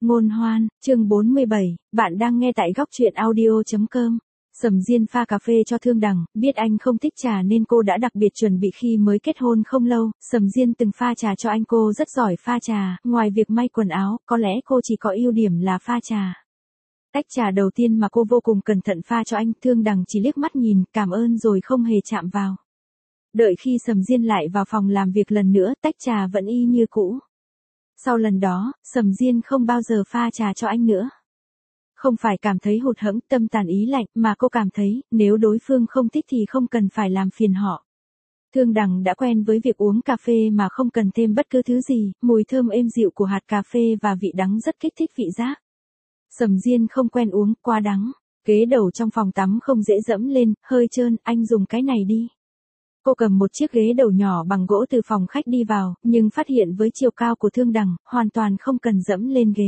Ngôn hoan, chương 47, bạn đang nghe tại góc truyện audio.com. Sầm Diên pha cà phê cho Thương Đằng, biết anh không thích trà nên cô đã đặc biệt chuẩn bị khi mới kết hôn không lâu. Sầm Diên từng pha trà cho anh, cô rất giỏi pha trà, ngoài việc may quần áo, có lẽ cô chỉ có ưu điểm là pha trà. Tách trà đầu tiên mà cô vô cùng cẩn thận pha cho anh, Thương Đằng chỉ liếc mắt nhìn, cảm ơn rồi không hề chạm vào. Đợi khi Sầm Diên lại vào phòng làm việc lần nữa, tách trà vẫn y như cũ. Sau lần đó, Sầm Diên không bao giờ pha trà cho anh nữa. Không phải cảm thấy hụt hẫng, tâm tàn ý lạnh, mà cô cảm thấy, nếu đối phương không thích thì không cần phải làm phiền họ. Thương Đằng đã quen với việc uống cà phê mà không cần thêm bất cứ thứ gì, mùi thơm êm dịu của hạt cà phê và vị đắng rất kích thích vị giác. Sầm Diên không quen uống quá đắng, ghế đầu trong phòng tắm không dễ dẫm lên, hơi trơn, anh dùng cái này đi. Cô cầm một chiếc ghế đầu nhỏ bằng gỗ từ phòng khách đi vào, nhưng phát hiện với chiều cao của Thương Đằng, hoàn toàn không cần dẫm lên ghế.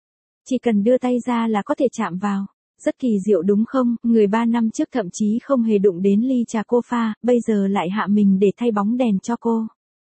Chỉ cần đưa tay ra là có thể chạm vào. Rất kỳ diệu đúng không, người 3 năm trước thậm chí không hề đụng đến ly trà cô pha, bây giờ lại hạ mình để thay bóng đèn cho cô.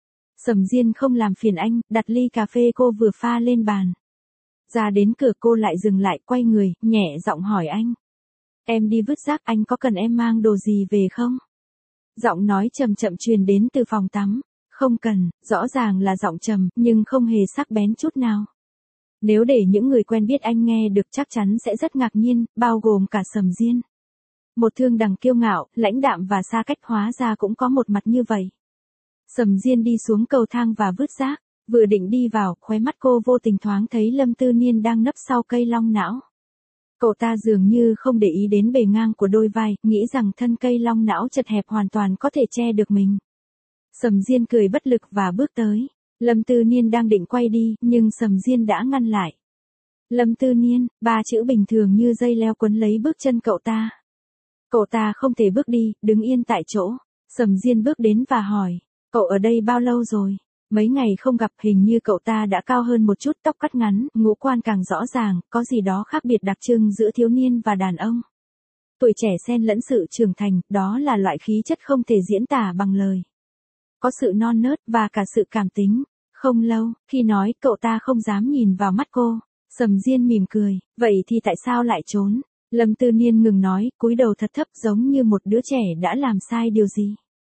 Sầm Diên không làm phiền anh, đặt ly cà phê cô vừa pha lên bàn. Ra đến cửa cô lại dừng lại, quay người, nhẹ giọng hỏi anh. Em đi vứt rác, anh có cần em mang đồ gì về không? Giọng nói chậm chậm truyền đến từ phòng tắm. Không cần, rõ ràng là giọng trầm, nhưng không hề sắc bén chút nào. Nếu để những người quen biết anh nghe được chắc chắn sẽ rất ngạc nhiên, bao gồm cả Sầm Diên. Một Thương Đằng kiêu ngạo, lãnh đạm và xa cách hóa ra cũng có một mặt như vậy. Sầm Diên đi xuống cầu thang và vứt rác, vừa định đi vào, khóe mắt cô vô tình thoáng thấy Lâm Tư Niên đang nấp sau cây long não. Cậu ta dường như không để ý đến bề ngang của đôi vai, nghĩ rằng thân cây long não chật hẹp hoàn toàn có thể che được mình. Sầm Diên cười bất lực và bước tới. Lâm Tư Niên đang định quay đi, nhưng Sầm Diên đã ngăn lại. Lâm Tư Niên, 3 chữ bình thường như dây leo quấn lấy bước chân cậu ta. Cậu ta không thể bước đi, đứng yên tại chỗ. Sầm Diên bước đến và hỏi, cậu ở đây bao lâu rồi? Mấy ngày không gặp, hình như cậu ta đã cao hơn một chút, tóc cắt ngắn, ngũ quan càng rõ ràng, có gì đó khác biệt đặc trưng giữa thiếu niên và đàn ông. Tuổi trẻ xen lẫn sự trưởng thành, đó là loại khí chất không thể diễn tả bằng lời. Có sự non nớt và cả sự cảm tính. Không lâu, khi nói, cậu ta không dám nhìn vào mắt cô. Sầm Diên mỉm cười, vậy thì tại sao lại trốn? Lâm Tư Niên ngừng nói, cúi đầu thật thấp giống như một đứa trẻ đã làm sai điều gì.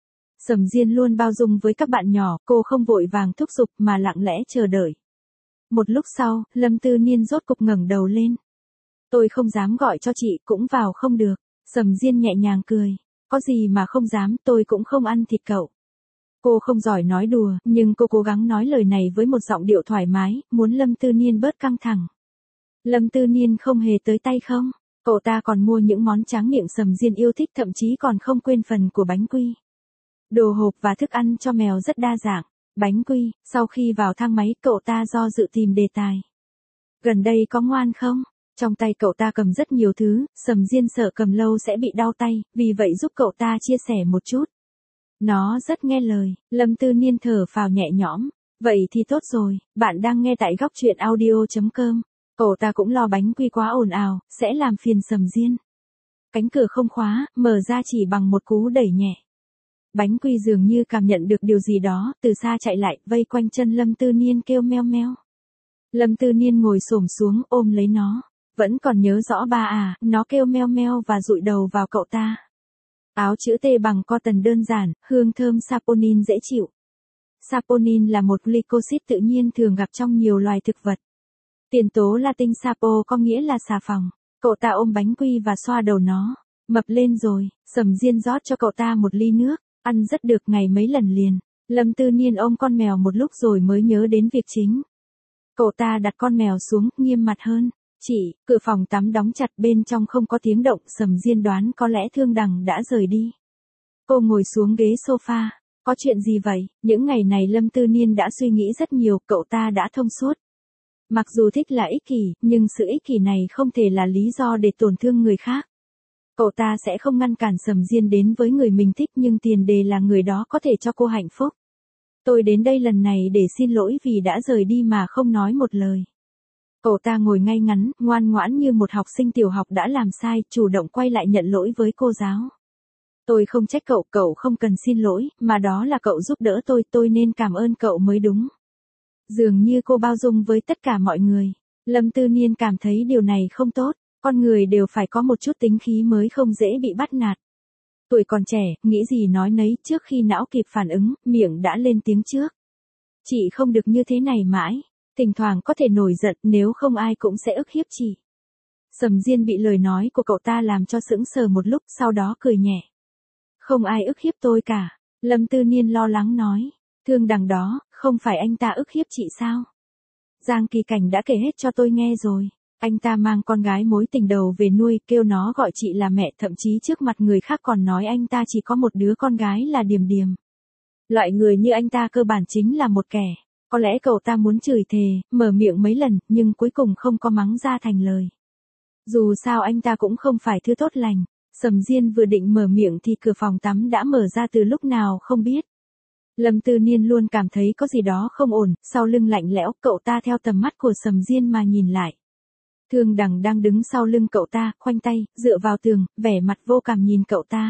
Sầm Diên luôn bao dung với các bạn nhỏ, cô không vội vàng thúc giục mà lặng lẽ chờ đợi. Một lúc sau, Lâm Tư Niên rốt cục ngẩng đầu lên. Tôi không dám gọi cho chị, cũng vào không được. Sầm Diên nhẹ nhàng cười. Có gì mà không dám, tôi cũng không ăn thịt cậu. Cô không giỏi nói đùa, nhưng cô cố gắng nói lời này với một giọng điệu thoải mái, muốn Lâm Tư Niên bớt căng thẳng. Lâm Tư Niên không hề tới tay không, cậu ta còn mua những món tráng miệng Sầm Diên yêu thích, thậm chí còn không quên phần của bánh quy. Đồ hộp và thức ăn cho mèo rất đa dạng. Bánh quy, sau khi vào thang máy, cậu ta do dự tìm đề tài. Gần đây có ngoan không? Trong tay cậu ta cầm rất nhiều thứ, Sầm Diên sợ cầm lâu sẽ bị đau tay, vì vậy giúp cậu ta chia sẻ một chút. Nó rất nghe lời, Lâm Tư Niên thở phào nhẹ nhõm. Vậy thì tốt rồi, bạn đang nghe tại góc truyện audio.com. Cậu ta cũng lo bánh quy quá ồn ào, sẽ làm phiền Sầm Diên. Cánh cửa không khóa, mở ra chỉ bằng một cú đẩy nhẹ. Bánh quy dường như cảm nhận được điều gì đó, từ xa chạy lại, vây quanh chân Lâm Tư Niên kêu meo meo. Lâm Tư Niên ngồi xổm xuống ôm lấy nó. Vẫn còn nhớ rõ ba à, nó kêu meo meo và dụi đầu vào cậu ta. Áo chữ T bằng cotton đơn giản, hương thơm saponin dễ chịu. Saponin là một glycosid tự nhiên thường gặp trong nhiều loài thực vật. Tiền tố Latin sapo có nghĩa là xà phòng. Cậu ta ôm bánh quy và xoa đầu nó. Mập lên rồi, Sầm Diên rót cho cậu ta một ly nước, ăn rất được ngày mấy lần liền. Lâm Tư Niên ôm con mèo một lúc rồi mới nhớ đến việc chính. Cậu ta đặt con mèo xuống, nghiêm mặt hơn. Chị, cửa phòng tắm đóng chặt, bên trong không có tiếng động, Sầm Diên đoán có lẽ Thương Đằng đã rời đi. Cô ngồi xuống ghế sofa. Có chuyện gì vậy? Những ngày này Lâm Tư Niên đã suy nghĩ rất nhiều, cậu ta đã thông suốt. Mặc dù thích là ích kỷ, nhưng sự ích kỷ này không thể là lý do để tổn thương người khác. Cậu ta sẽ không ngăn cản Sầm Diên đến với người mình thích, nhưng tiền đề là người đó có thể cho cô hạnh phúc. Tôi đến đây lần này để xin lỗi vì đã rời đi mà không nói một lời. Cậu ta ngồi ngay ngắn, ngoan ngoãn như một học sinh tiểu học đã làm sai, chủ động quay lại nhận lỗi với cô giáo. Tôi không trách cậu, cậu không cần xin lỗi, mà đó là cậu giúp đỡ tôi nên cảm ơn cậu mới đúng. Dường như cô bao dung với tất cả mọi người. Lâm Tư Niên cảm thấy điều này không tốt, con người đều phải có một chút tính khí mới không dễ bị bắt nạt. Tuổi còn trẻ, nghĩ gì nói nấy, trước khi não kịp phản ứng, miệng đã lên tiếng trước. Chị không được như thế này mãi, thỉnh thoảng có thể nổi giận, nếu không ai cũng sẽ ức hiếp chị. Sầm Diên bị lời nói của cậu ta làm cho sững sờ một lúc, sau đó cười nhẹ. Không ai ức hiếp tôi cả, Lâm Tư Niên lo lắng nói. Thương Đằng đó, không phải anh ta ức hiếp chị sao? Giang Kỳ Cảnh đã kể hết cho tôi nghe rồi. Anh ta mang con gái mối tình đầu về nuôi, kêu nó gọi chị là mẹ, thậm chí trước mặt người khác còn nói anh ta chỉ có một đứa con gái là Điềm Điềm. Loại người như anh ta cơ bản chính là một kẻ. Có lẽ cậu ta muốn chửi thề, mở miệng mấy lần, nhưng cuối cùng không có mắng ra thành lời. Dù sao anh ta cũng không phải thứ tốt lành. Sầm Diên vừa định mở miệng thì cửa phòng tắm đã mở ra từ lúc nào không biết. Lâm Tư Niên luôn cảm thấy có gì đó không ổn, sau lưng lạnh lẽo, cậu ta theo tầm mắt của Sầm Diên mà nhìn lại. Thương Đằng đang đứng sau lưng cậu ta, khoanh tay, dựa vào tường, vẻ mặt vô cảm nhìn cậu ta.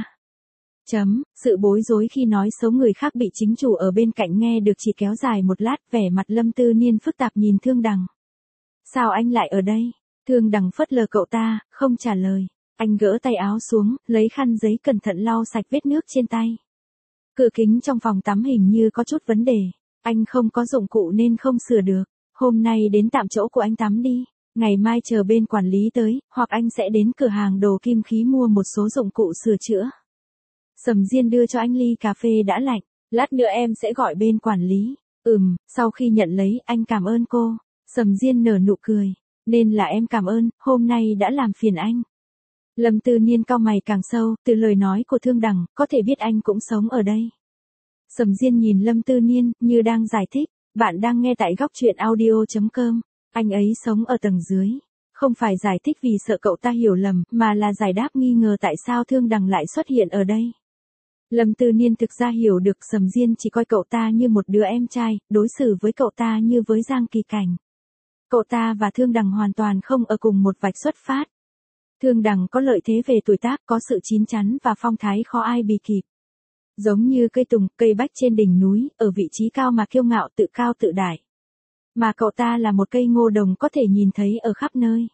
Sự bối rối khi nói xấu người khác bị chính chủ ở bên cạnh nghe được chỉ kéo dài một lát, vẻ mặt Lâm Tư Niên phức tạp nhìn Thương Đằng. Sao anh lại ở đây? Thương Đằng phớt lờ cậu ta, không trả lời. Anh gỡ tay áo xuống, lấy khăn giấy cẩn thận lau sạch vết nước trên tay. Cửa kính trong phòng tắm hình như có chút vấn đề. Anh không có dụng cụ nên không sửa được. Hôm nay đến tạm chỗ của anh tắm đi. Ngày mai chờ bên quản lý tới, hoặc anh sẽ đến cửa hàng đồ kim khí mua một số dụng cụ sửa chữa. Sầm Diên đưa cho anh ly cà phê đã lạnh. Lát nữa em sẽ gọi bên quản lý. Sau khi nhận lấy, anh cảm ơn cô. Sầm Diên nở nụ cười. Nên là em cảm ơn, hôm nay đã làm phiền anh. Lâm Tư Niên cau mày càng sâu, từ lời nói của Thương Đằng, có thể biết anh cũng sống ở đây. Sầm Diên nhìn Lâm Tư Niên, như đang giải thích, bạn đang nghe tại góc truyện audio.com, anh ấy sống ở tầng dưới. Không phải giải thích vì sợ cậu ta hiểu lầm, mà là giải đáp nghi ngờ tại sao Thương Đằng lại xuất hiện ở đây. Lâm Tư Niên thực ra hiểu được Sầm Diên chỉ coi cậu ta như một đứa em trai, đối xử với cậu ta như với Giang Kỳ Cảnh. Cậu ta và Thương Đằng hoàn toàn không ở cùng một vạch xuất phát. Thương Đằng có lợi thế về tuổi tác, có sự chín chắn và phong thái khó ai bì kịp. Giống như cây tùng, cây bách trên đỉnh núi, ở vị trí cao mà kiêu ngạo tự cao tự đại. Mà cậu ta là một cây ngô đồng có thể nhìn thấy ở khắp nơi.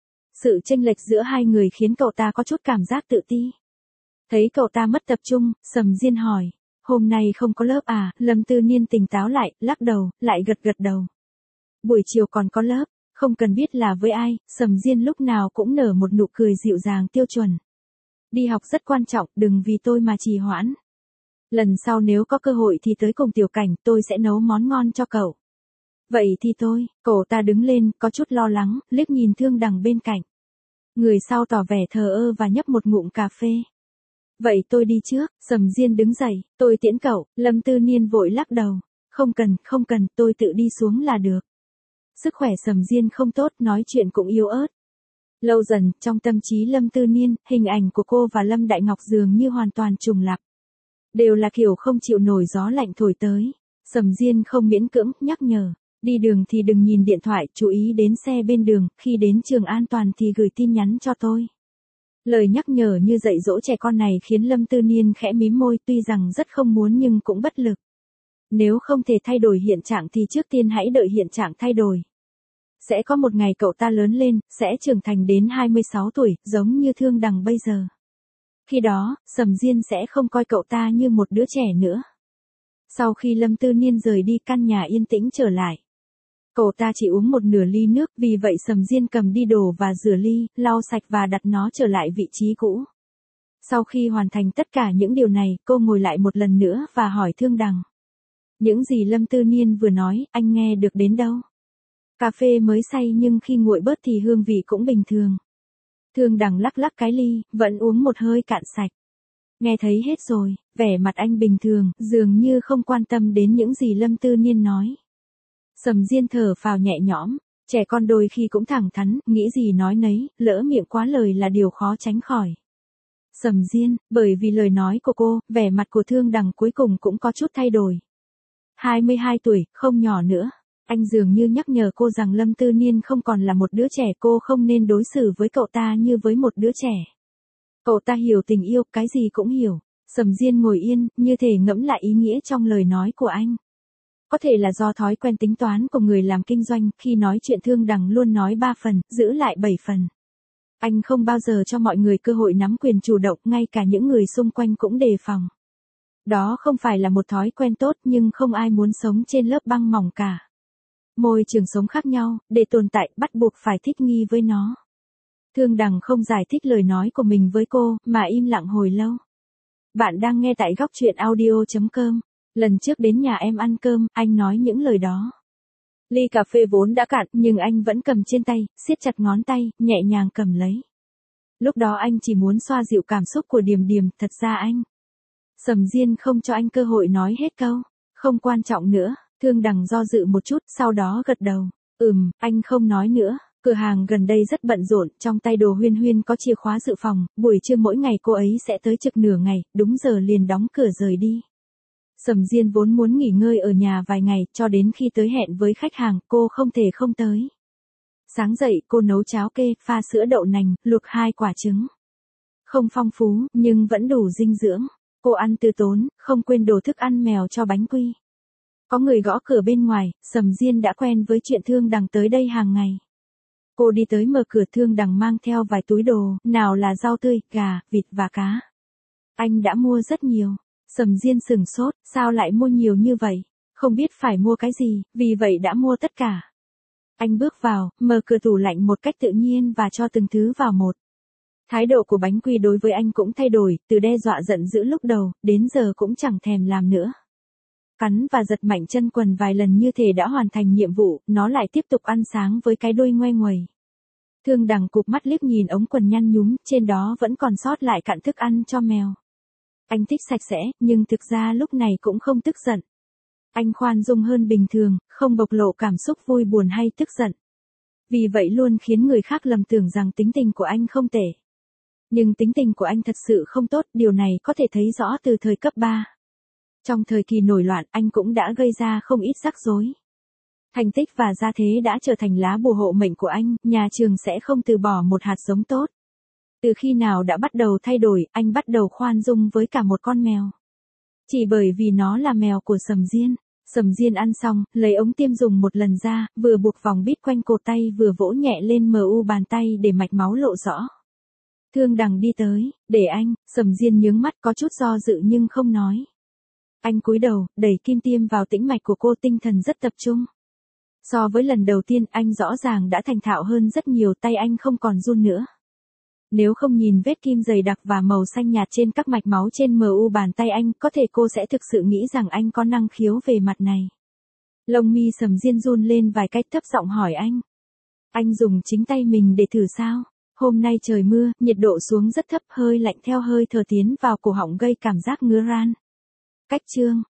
Sự chênh lệch giữa hai người khiến cậu ta có chút cảm giác tự ti. Thấy cậu ta mất tập trung, Sầm Diên hỏi, hôm nay không có lớp à? Lâm Tư Niên tỉnh táo lại, lắc đầu, lại gật đầu. Buổi chiều còn có lớp. Không cần biết là với ai, Sầm Diên lúc nào cũng nở một nụ cười dịu dàng tiêu chuẩn. Đi học rất quan trọng, đừng vì tôi mà trì hoãn. Lần sau nếu có cơ hội thì tới cùng Tiểu Cảnh, tôi sẽ nấu món ngon cho cậu. Vậy thì tôi, cậu ta đứng lên, có chút lo lắng, liếc nhìn Thương Đằng bên cạnh. Người sau tỏ vẻ thờ ơ và nhấp một ngụm cà phê. Vậy tôi đi trước, Sầm Diên đứng dậy, tôi tiễn cậu, Lâm Tư Niên vội lắc đầu. Không cần, tôi tự đi xuống là được. Sức khỏe Sầm Diên không tốt, nói chuyện cũng yếu ớt. Lâu dần, trong tâm trí Lâm Tư Niên, hình ảnh của cô và Lâm Đại Ngọc dường như hoàn toàn trùng lặp. Đều là kiểu không chịu nổi gió lạnh thổi tới. Sầm Diên không miễn cưỡng, nhắc nhở. Đi đường thì đừng nhìn điện thoại, chú ý đến xe bên đường, khi đến trường an toàn thì gửi tin nhắn cho tôi. Lời nhắc nhở như dạy dỗ trẻ con này khiến Lâm Tư Niên khẽ mím môi, tuy rằng rất không muốn nhưng cũng bất lực. Nếu không thể thay đổi hiện trạng thì trước tiên hãy đợi hiện trạng thay đổi. Sẽ có một ngày cậu ta lớn lên, sẽ trưởng thành đến 26 tuổi, giống như Thương Đằng bây giờ. Khi đó, Sầm Diên sẽ không coi cậu ta như một đứa trẻ nữa. Sau khi Lâm Tư Niên rời đi, căn nhà yên tĩnh trở lại. Cậu ta chỉ uống một nửa ly nước, vì vậy Sầm Diên cầm đi đồ và rửa ly, lau sạch và đặt nó trở lại vị trí cũ. Sau khi hoàn thành tất cả những điều này, cô ngồi lại một lần nữa và hỏi Thương Đằng. Những gì Lâm Tư Niên vừa nói, anh nghe được đến đâu? Cà phê mới say nhưng khi nguội bớt thì hương vị cũng bình thường. Thương Đằng lắc lắc cái ly, vẫn uống một hơi cạn sạch. Nghe thấy hết rồi, vẻ mặt anh bình thường, dường như không quan tâm đến những gì Lâm Tư Niên nói. Sầm Diên thở phào nhẹ nhõm, trẻ con đôi khi cũng thẳng thắn, nghĩ gì nói nấy, lỡ miệng quá lời là điều khó tránh khỏi. Sầm Diên, bởi vì lời nói của cô, vẻ mặt của Thương Đằng cuối cùng cũng có chút thay đổi. 22 tuổi, không nhỏ nữa. Anh dường như nhắc nhở cô rằng Lâm Tư Niên không còn là một đứa trẻ, cô không nên đối xử với cậu ta như với một đứa trẻ. Cậu ta hiểu tình yêu, cái gì cũng hiểu. Sầm Diên ngồi yên, như thể ngẫm lại ý nghĩa trong lời nói của anh. Có thể là do thói quen tính toán của người làm kinh doanh, khi nói chuyện Thương Đằng luôn nói 3 phần, giữ lại 7 phần. Anh không bao giờ cho mọi người cơ hội nắm quyền chủ động, ngay cả những người xung quanh cũng đề phòng. Đó không phải là một thói quen tốt, nhưng không ai muốn sống trên lớp băng mỏng cả. Môi trường sống khác nhau, để tồn tại bắt buộc phải thích nghi với nó. Thương Đằng không giải thích lời nói của mình với cô, mà im lặng hồi lâu. Bạn đang nghe tại góc truyện audio.com. Lần trước đến nhà em ăn cơm, anh nói những lời đó. Ly cà phê vốn đã cạn, nhưng anh vẫn cầm trên tay, siết chặt ngón tay, nhẹ nhàng cầm lấy. Lúc đó anh chỉ muốn xoa dịu cảm xúc của Điềm Điềm, thật ra anh. Sầm Diên không cho anh cơ hội nói hết câu. Không quan trọng nữa. Thương Đằng do dự một chút, sau đó gật đầu. Anh không nói nữa. Cửa hàng gần đây rất bận rộn, trong tay Đồ Huyên Huyên có chìa khóa dự phòng, buổi trưa mỗi ngày cô ấy sẽ tới trực nửa ngày, đúng giờ liền đóng cửa rời đi. Sầm Diên vốn muốn nghỉ ngơi ở nhà vài ngày, cho đến khi tới hẹn với khách hàng, cô không thể không tới. Sáng dậy, cô nấu cháo kê, pha sữa đậu nành, luộc 2 quả trứng. Không phong phú, nhưng vẫn đủ dinh dưỡng. Cô ăn từ tốn, không quên đổ thức ăn mèo cho bánh quy. Có người gõ cửa bên ngoài, Sầm Diên đã quen với chuyện Thương Đằng tới đây hàng ngày. Cô đi tới mở cửa, Thương Đằng mang theo vài túi đồ, nào là rau tươi, gà, vịt và cá. Anh đã mua rất nhiều. Sầm Diên sửng sốt, sao lại mua nhiều như vậy? Không biết phải mua cái gì, vì vậy đã mua tất cả. Anh bước vào, mở cửa tủ lạnh một cách tự nhiên và cho từng thứ vào một. Thái độ của bánh quy đối với anh cũng thay đổi, từ đe dọa giận dữ lúc đầu, đến giờ cũng chẳng thèm làm nữa. Cắn và giật mạnh chân quần vài lần như thể đã hoàn thành nhiệm vụ, nó lại tiếp tục ăn sáng với cái đuôi ngoe nguẩy. Thương Đằng cụp mắt liếc nhìn ống quần nhăn nhúm, trên đó vẫn còn sót lại cặn thức ăn cho mèo. Anh thích sạch sẽ, nhưng thực ra lúc này cũng không tức giận. Anh khoan dung hơn bình thường, không bộc lộ cảm xúc vui buồn hay tức giận. Vì vậy luôn khiến người khác lầm tưởng rằng tính tình của anh không tệ. Nhưng tính tình của anh thật sự không tốt, điều này có thể thấy rõ từ thời cấp 3. Trong thời kỳ nổi loạn, anh cũng đã gây ra không ít rắc rối. Thành tích và gia thế đã trở thành lá bùa hộ mệnh của anh, nhà trường sẽ không từ bỏ một hạt giống tốt. Từ khi nào đã bắt đầu thay đổi, anh bắt đầu khoan dung với cả một con mèo. Chỉ bởi vì nó là mèo của Sầm Diên. Sầm Diên ăn xong, lấy ống tiêm dùng một lần ra, vừa buộc vòng bít quanh cổ tay vừa vỗ nhẹ lên bàn tay để mạch máu lộ rõ. Thương Đằng đi tới, để anh. Sầm Diên nhướng mắt, có chút do dự nhưng không nói. Anh cúi đầu, đẩy kim tiêm vào tĩnh mạch của cô, tinh thần rất tập trung. So với lần đầu tiên, anh rõ ràng đã thành thạo hơn rất nhiều, tay anh không còn run nữa. Nếu không nhìn vết kim dày đặc và màu xanh nhạt trên các mạch máu trên bàn tay anh, có thể cô sẽ thực sự nghĩ rằng anh có năng khiếu về mặt này. Lông mi Sầm Diên run lên vài cách, thấp giọng hỏi anh. Anh dùng chính tay mình để thử sao? Hôm nay trời mưa, nhiệt độ xuống rất thấp, hơi lạnh theo hơi thở tiến vào cổ họng gây cảm giác ngứa ran. Cách chương